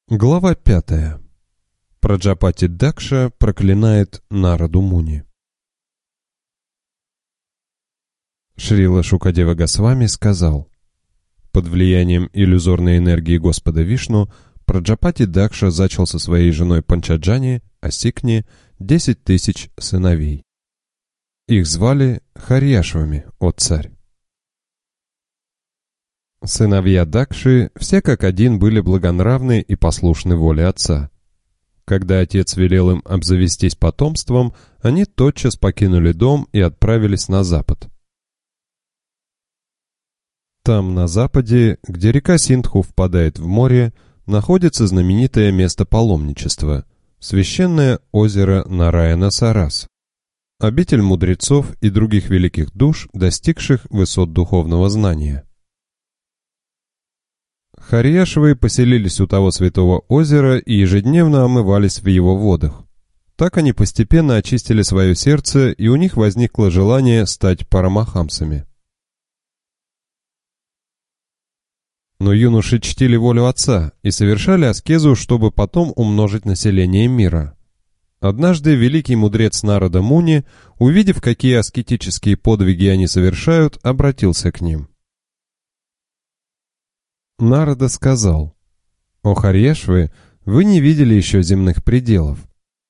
Глава 5. Праджапати Дакша проклинает Нараду Муни. Шрила Шукадева Госвами сказал: под влиянием иллюзорной энергии Господа Вишну Праджапати Дакша зачал со своей женой Панчаджани, Асикни, 10 тысяч сыновей. Их звали Харьяшвами, о царь. Сыновья Дакши все как один были благонравны и послушны воле отца. Когда отец велел им обзавестись потомством, они тотчас покинули дом и отправились на запад. Там, на западе, где река Синдху впадает в море, находится знаменитое место паломничества – священное озеро Нараяна-Сарас, обитель мудрецов и других великих душ, достигших высот духовного знания. Харьяшвы поселились у того святого озера и ежедневно омывались в его водах. Так они постепенно очистили свое сердце, и у них возникло желание стать парамахамсами. Но юноши чтили волю отца и совершали аскезу, чтобы потом умножить население мира. Однажды великий мудрец Нарада Муни, увидев, какие аскетические подвиги они совершают, обратился к ним. Нарада сказал: «О Харьяшвы, вы не видели еще земных пределов.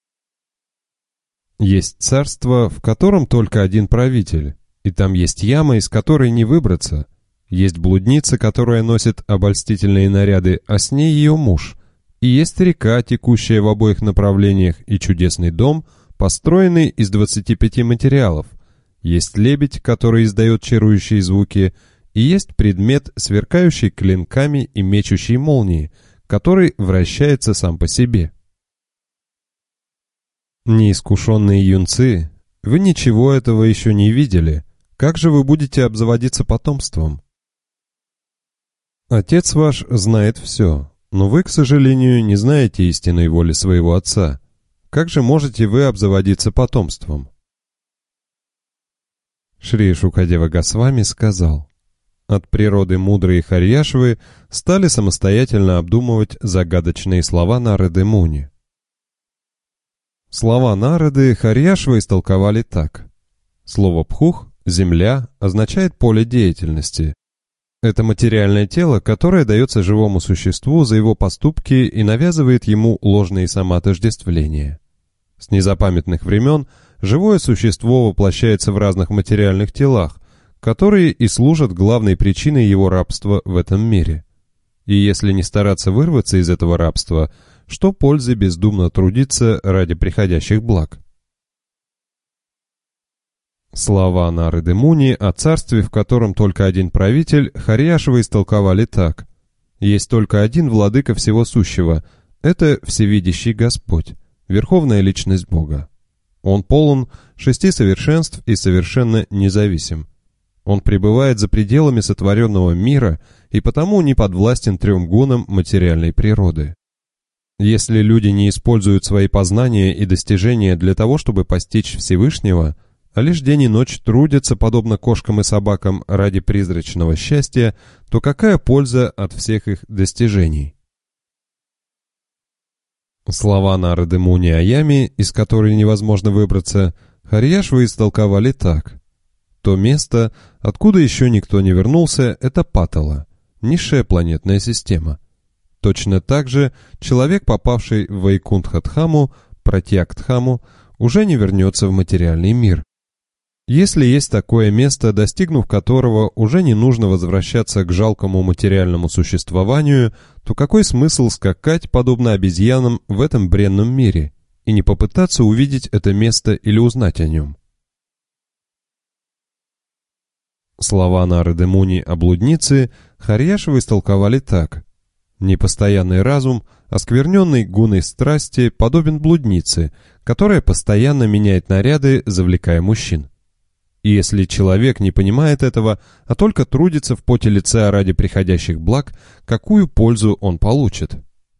Есть царство, в котором только один правитель, и там есть яма, из которой не выбраться. Есть блудница, которая носит обольстительные наряды, а с ней ее муж. И есть река, текущая в обоих направлениях, и чудесный дом, построенный из 25 материалов. Есть лебедь, который издает чарующие звуки, и есть предмет, сверкающий клинками и мечущий молнии, который вращается сам по себе. Неискушенные юнцы, вы ничего этого еще не видели. Как же вы будете обзаводиться потомством? Отец ваш знает все, но вы, к сожалению, не знаете истинной воли своего отца. Как же можете вы обзаводиться потомством?» Шри Шукадева Госвами сказал: от природы мудрые Харьяшвы стали самостоятельно обдумывать загадочные слова Нарады Муни. Слова Нарады Харьяшвы истолковали так. Слово «пхух» — «земля» означает поле деятельности. Это материальное тело, которое дается живому существу за его поступки и навязывает ему ложные самоотождествления. С незапамятных времен живое существо воплощается в разных материальных телах, которые и служат главной причиной его рабства в этом мире. И если не стараться вырваться из этого рабства, что пользы бездумно трудиться ради приходящих благ? Слова Нарады Муни о царстве, в котором только один правитель, Харьяшвы истолковали так: есть только один владыка всего сущего, это всевидящий Господь, верховная личность Бога. Он полон 6 совершенств и совершенно независим. Он пребывает за пределами сотворенного мира и потому не подвластен 3 гунам материальной природы. Если люди не используют свои познания и достижения для того, чтобы постичь Всевышнего, а лишь день и ночь трудятся, подобно кошкам и собакам, ради призрачного счастья, то какая польза от всех их достижений? Слова Нарады Муни о яме, из которой невозможно выбраться, Харьяшвы истолковали так. То место, откуда еще никто не вернулся, это Патала, низшая планетная система. Точно так же человек, попавший в Вайкунтха-дхаму, Пратьяк-дхаму, уже не вернется в материальный мир. Если есть такое место, достигнув которого уже не нужно возвращаться к жалкому материальному существованию, то какой смысл скакать, подобно обезьянам, в этом бренном мире, и не попытаться увидеть это место или узнать о нем? Слова Нарады Муни о блуднице Харьяшвы истолковали так. Непостоянный разум, оскверненный гуной страсти, подобен блуднице, которая постоянно меняет наряды, завлекая мужчин. И если человек не понимает этого, а только трудится в поте лица ради приходящих благ, какую пользу он получит?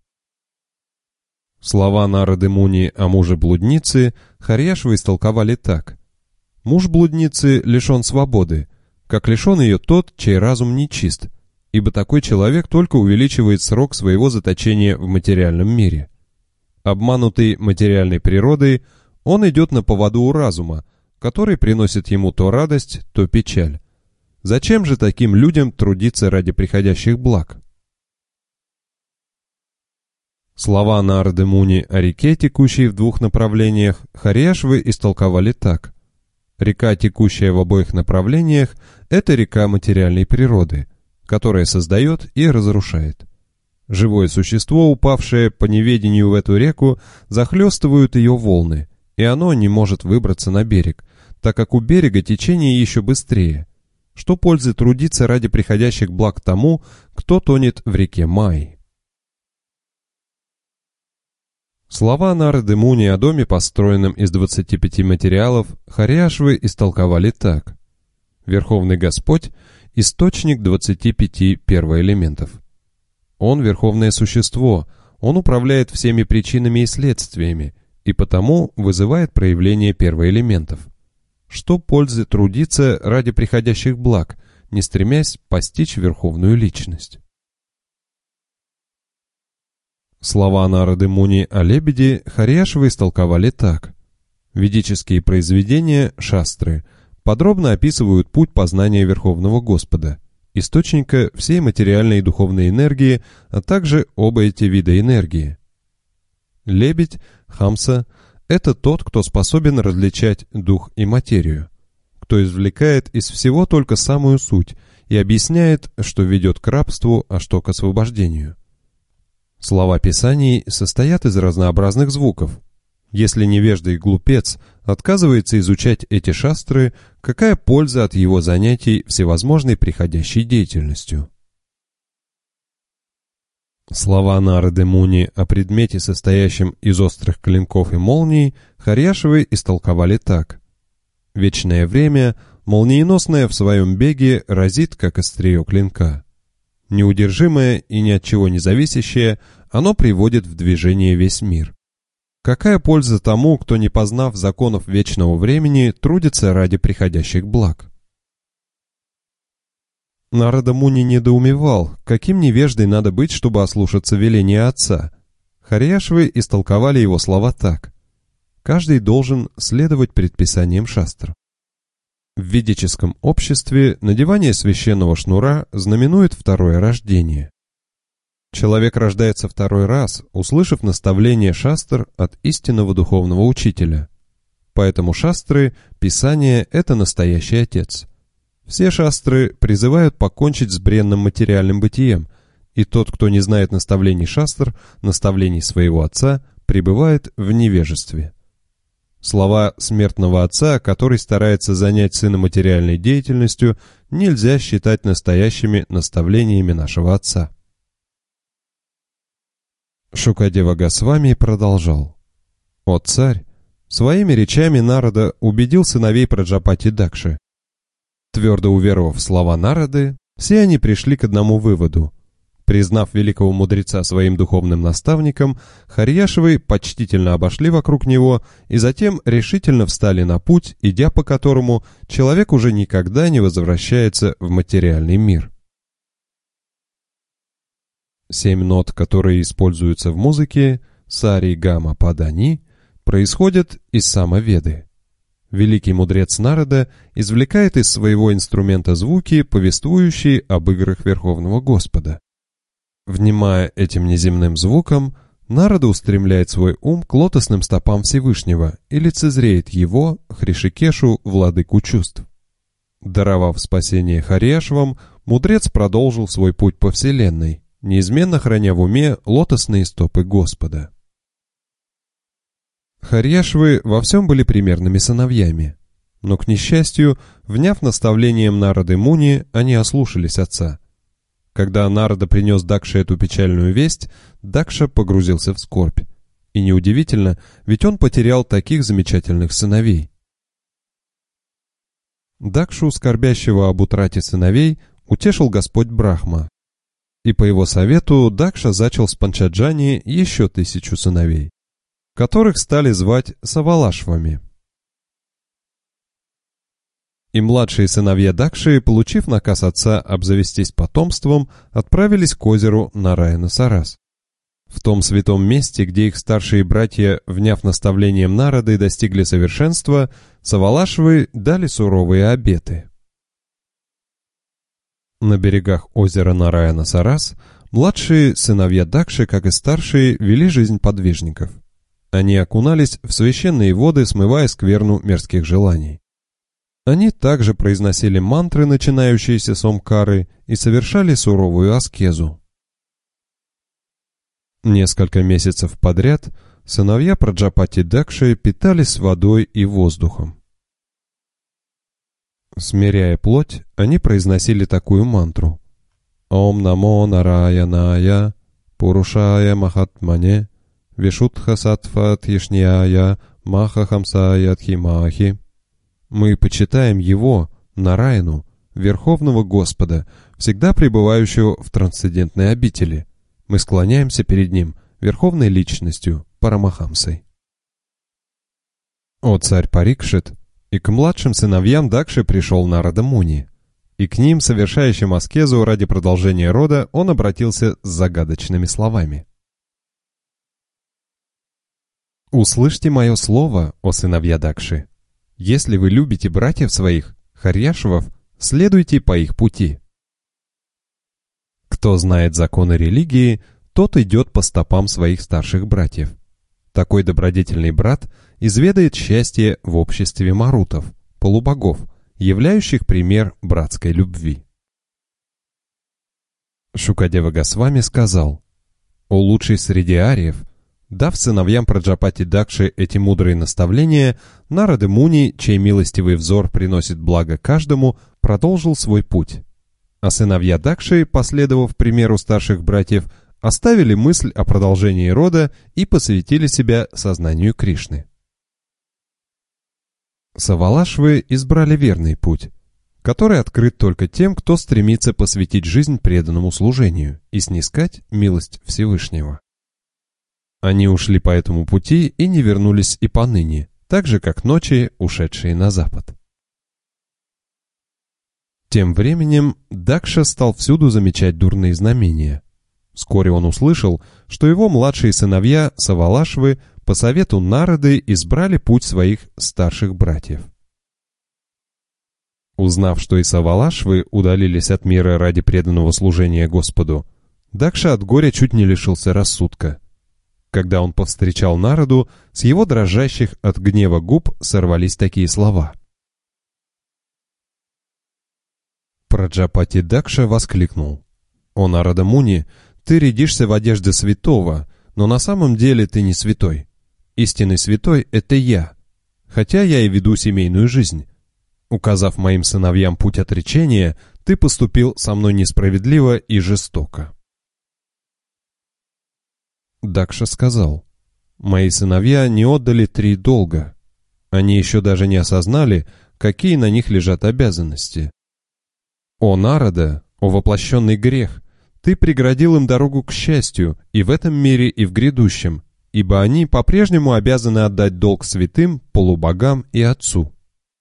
Слова Нарады Муни о муже блудницы Харьяшвы истолковали так. Муж блудницы лишен свободы, как лишен ее тот, чей разум нечист. ибо такой человек только увеличивает срок своего заточения в материальном мире. Обманутый материальной природой, он идет на поводу у разума, который приносит ему то радость, то печаль. Зачем же таким людям трудиться ради приходящих благ? Слова Нарды Муни о реке, текущей в двух направлениях, Харьяшвы истолковали так. Река, текущая в обоих направлениях, это река материальной природы, которая создает и разрушает. Живое существо, упавшее по неведению в эту реку, захлестывают ее волны, и оно не может выбраться на берег, так как у берега течение еще быстрее. Что пользы трудиться ради приходящих благ тому, кто тонет в реке Майи? Слова Нарды Муни о доме, построенном из 25 материалов, Харьяшвы истолковали так. Верховный Господь – источник 25 первоэлементов. Он – верховное существо, он управляет всеми причинами и следствиями, и потому вызывает проявление первоэлементов. Что пользы трудиться ради приходящих благ, не стремясь постичь верховную личность? Слова Нарды Муни о лебеде Харьяшвы истолковали так. Ведические произведения, шастры, подробно описывают путь познания Верховного Господа, источника всей материальной и духовной энергии, а также оба эти вида энергии. Лебедь, хамса, это тот, кто способен различать дух и материю, кто извлекает из всего только самую суть и объясняет, что ведет к рабству, а что к освобождению. Слова Писаний состоят из разнообразных звуков. Если невежда и глупец отказывается изучать эти шастры, какая польза от его занятий всевозможной приходящей деятельностью? Слова Нарды Муни о предмете, состоящем из острых клинков и молний, Харьяшвы истолковали так. Вечное время, молниеносное в своем беге, разит, как острие клинка. Неудержимое и ни от чего не зависящее, оно приводит в движение весь мир. Какая польза тому, кто, не познав законов вечного времени, трудится ради приходящих благ? Нарада Муни недоумевал, каким невеждой надо быть, чтобы ослушаться веления отца. Харьяшвы истолковали его слова так. Каждый должен следовать предписаниям шастр. В ведическом обществе надевание священного шнура знаменует второе рождение. Человек рождается второй раз, услышав наставление шастр от истинного духовного учителя. Поэтому шастры, Писание – это настоящий отец. Все шастры призывают покончить с бренным материальным бытием, и тот, кто не знает наставлений шастр, наставлений своего отца, пребывает в невежестве. Слова смертного отца, который старается занять сына материальной деятельностью, нельзя считать настоящими наставлениями нашего отца. Шукадева Госвами продолжал. «О царь, своими речами Нарада убедил сыновей Праджапати Дакши. Твердо уверовав в слова Нарады, все они пришли к одному выводу. Признав великого мудреца своим духовным наставником, Харьяшвы почтительно обошли вокруг него и затем решительно встали на путь, идя по которому человек уже никогда не возвращается в материальный мир. 7 нот, которые используются в музыке, сари, гама, падани, происходят из самоведы. Великий мудрец Нарада извлекает из своего инструмента звуки, повествующие об играх Верховного Господа. Внимая этим неземным звукам, Нарада устремляет свой ум к лотосным стопам Всевышнего и лицезреет его, Хришикешу, владыку чувств. Даровав спасение Харьяшвам, мудрец продолжил свой путь по вселенной, неизменно храня в уме лотосные стопы Господа. Харьяшвы во всем были примерными сыновьями, но, к несчастью, вняв наставлением Нарады Муни, они ослушались отца. Когда Нарада принес Дакше эту печальную весть, Дакша погрузился в скорбь. И неудивительно, ведь он потерял таких замечательных сыновей. Дакшу, скорбящего об утрате сыновей, утешил Господь Брахма. И по его совету Дакша зачал с Панчаджани еще 1000 сыновей, которых стали звать Савалашвами. и младшие сыновья Дакши, получив наказ отца обзавестись потомством, отправились к озеру Нараяна-Сарас. В том святом месте, где их старшие братья, вняв наставлением Нарады, достигли совершенства, Савалашвы дали суровые обеты. На берегах озера Нараяна-Сарас младшие сыновья Дакши, как и старшие, вели жизнь подвижников. Они окунались в священные воды, смывая скверну мирских желаний. Они также произносили мантры, начинающиеся с Омкары, и совершали суровую аскезу. Несколько месяцев подряд сыновья Праджапати Дакши питались водой и воздухом. Смиряя плоть, они произносили такую мантру: «Ом намо нараяная, пурушая махатмане, вишутха сатва тьишняя, маха хамсая тхимахи». Мы почитаем Его, Нараяну, Верховного Господа, всегда пребывающего в трансцендентной обители. Мы склоняемся перед Ним, Верховной Личностью, Парамахамсой. О царь Парикшит, и к младшим сыновьям Дакши пришел Нарада Муни, и к ним, совершающим аскезу ради продолжения рода, он обратился с загадочными словами. «Услышьте мое слово, о сыновья Дакши. Если вы любите братьев своих, Харьяшвов, следуйте по их пути. Кто знает законы религии, тот идет по стопам своих старших братьев. Такой добродетельный брат изведает счастье в обществе марутов, полубогов, являющих пример братской любви». Шукадева Госвами сказал: «О лучший среди ариев, дав сыновьям Праджапати Дакши эти мудрые наставления, Нарада Муни, чей милостивый взор приносит благо каждому, продолжил свой путь. А сыновья Дакши, последовав примеру старших братьев, оставили мысль о продолжении рода и посвятили себя сознанию Кришны». Савалашвы избрали верный путь, который открыт только тем, кто стремится посвятить жизнь преданному служению и снискать милость Всевышнего. Они ушли по этому пути и не вернулись и поныне, так же, как ночи, ушедшие на запад. Тем временем Дакша стал всюду замечать дурные знамения. Вскоре он услышал, что его младшие сыновья Савалашвы по совету Нарады избрали путь своих старших братьев. Узнав, что и Савалашвы удалились от мира ради преданного служения Господу, Дакша от горя чуть не лишился рассудка. Когда он повстречал Нараду, с его дрожащих от гнева губ сорвались такие слова. Праджапати Дакша воскликнул: «О Нарада Муни, ты рядишься в одежде святого, но на самом деле ты не святой. Истинный святой — это я, хотя я и веду семейную жизнь. Указав моим сыновьям путь отречения, ты поступил со мной несправедливо и жестоко». Дакша сказал: «Мои сыновья не отдали 3 долга. Они еще даже не осознали, какие на них лежат обязанности. О Нарада, о воплощенный грех, ты преградил им дорогу к счастью и в этом мире, и в грядущем, ибо они по-прежнему обязаны отдать долг святым, полубогам и Отцу».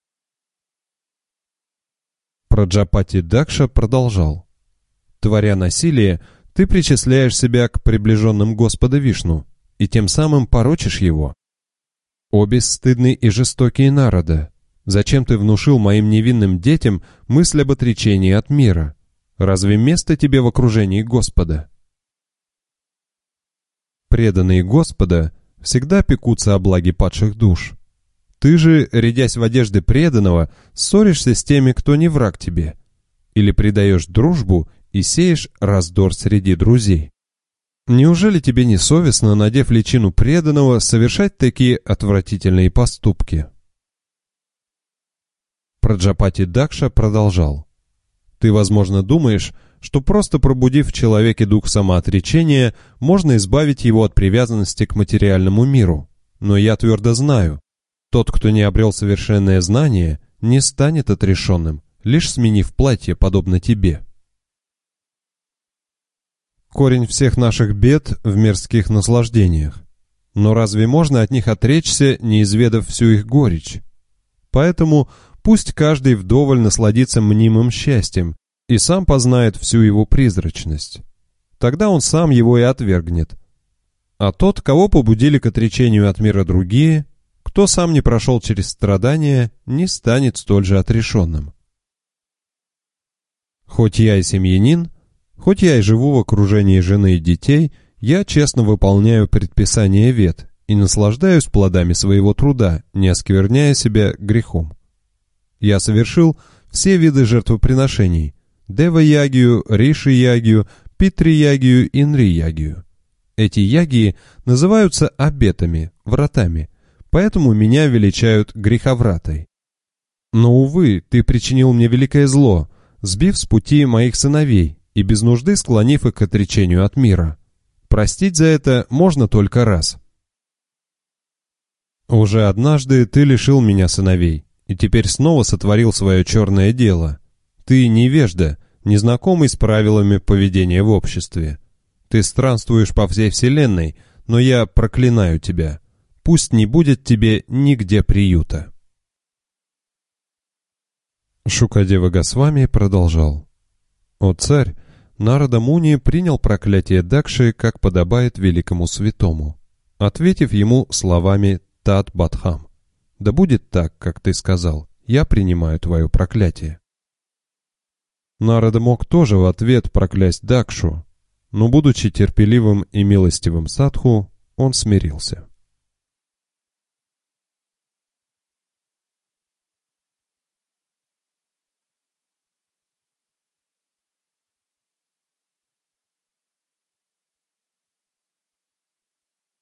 Праджапати Дакша продолжал: «Творя насилие, ты причисляешь себя к приближенным Господа Вишну и тем самым порочишь его. О бесстыдный и жестокий Нарада, зачем ты внушил моим невинным детям мысль об отречении от мира? Разве место тебе в окружении Господа? Преданные Господа всегда пекутся о благе падших душ. Ты же, рядясь в одежды преданного, ссоришься с теми, кто не враг тебе, или предаешь дружбу и сеешь раздор среди друзей. Неужели тебе не совестно, надев личину преданного, совершать такие отвратительные поступки?» Праджапати Дакша продолжал: «Ты, возможно, думаешь, что просто пробудив в человеке дух самоотречения, можно избавить его от привязанности к материальному миру. Но я твердо знаю, тот, кто не обрел совершенное знание, не станет отрешенным, лишь сменив платье, подобно тебе. Корень всех наших бед в мирских наслаждениях. Но разве можно от них отречься, не изведав всю их горечь? Поэтому пусть каждый вдоволь насладится мнимым счастьем и сам познает всю его призрачность. Тогда он сам его и отвергнет. А тот, кого побудили к отречению от мира другие, кто сам не прошел через страдания, не станет столь же отрешенным. Хоть я и семьянин, хоть я и живу в окружении жены и детей, я честно выполняю предписания вет и наслаждаюсь плодами своего труда, не оскверняя себя грехом. Я совершил все виды жертвоприношений – Дева-ягию, Риши-ягию, Питри-ягию и Нри-ягию. Эти ягии называются обетами, вратами, поэтому меня величают греховратой. Но, увы, ты причинил мне великое зло, сбив с пути моих сыновей и без нужды склонив их к отречению от мира. Простить за это можно только раз. Уже однажды ты лишил меня сыновей, и теперь снова сотворил свое черное дело. Ты невежда, незнакомый с правилами поведения в обществе. Ты странствуешь по всей вселенной, но я проклинаю тебя. Пусть не будет тебе нигде приюта. Шукадева Госвами продолжал. О царь, Нарада Муни принял проклятие Дакши, как подобает великому святому, ответив ему словами Тат Бадхам. Да будет так, как ты сказал, я принимаю твое проклятие. Нарада мог тоже в ответ проклясть Дакшу, но, будучи терпеливым и милостивым садху, он смирился.